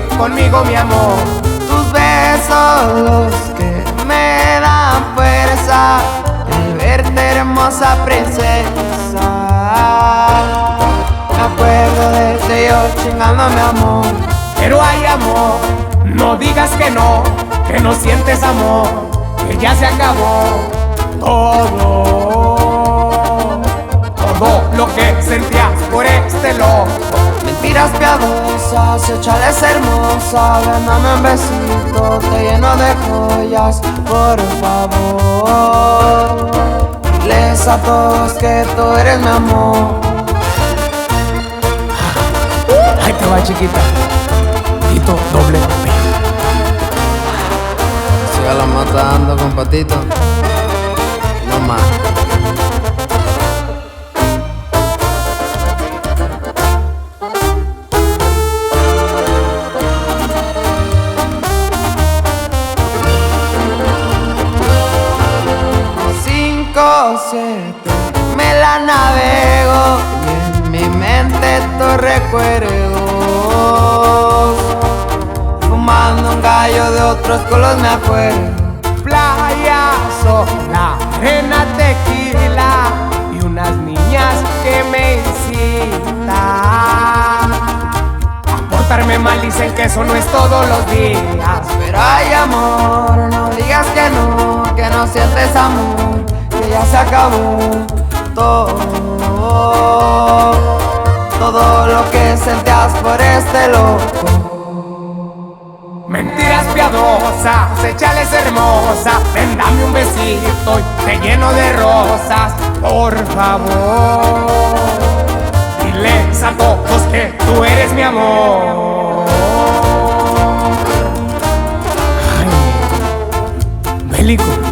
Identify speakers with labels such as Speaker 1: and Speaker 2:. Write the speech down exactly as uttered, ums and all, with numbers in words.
Speaker 1: conmigo, mi amor.
Speaker 2: Tus besos los que me dan fuerza, el verte hermosa princesa. Me acuerdo de ti yo chingándome amor.
Speaker 1: Pero hay amor, no digas que no, que no sientes amor, que ya se acabó todo, todo lo que sentías por este loco.
Speaker 2: Mentiras piadosas, échales hermosa, ven dame un besito, te lleno de joyas, por favor. Les a todos que tú eres mi amor.
Speaker 1: Ahí te va, chiquita. Tito doble P.
Speaker 3: Siga la matando con Patito. No más.
Speaker 2: Cinco, siete, me la navego y en mi mente tus recuerdos. Fumando un gallo de otros colores me acuerdo.
Speaker 1: Playa, sola, arena, tequila y unas niñas que me incitan a portarme mal. Dicen que eso no es todos los días.
Speaker 2: Pero hay amor, no digas que no, que no sientes amor, que ya se acabó todo, todo lo que sentías por este loco.
Speaker 1: Mentiras piadosas, échales hermosa, ven dame un besito y te lleno de rosas, por favor. Diles a todos que tú eres mi amor. Ay, bélico.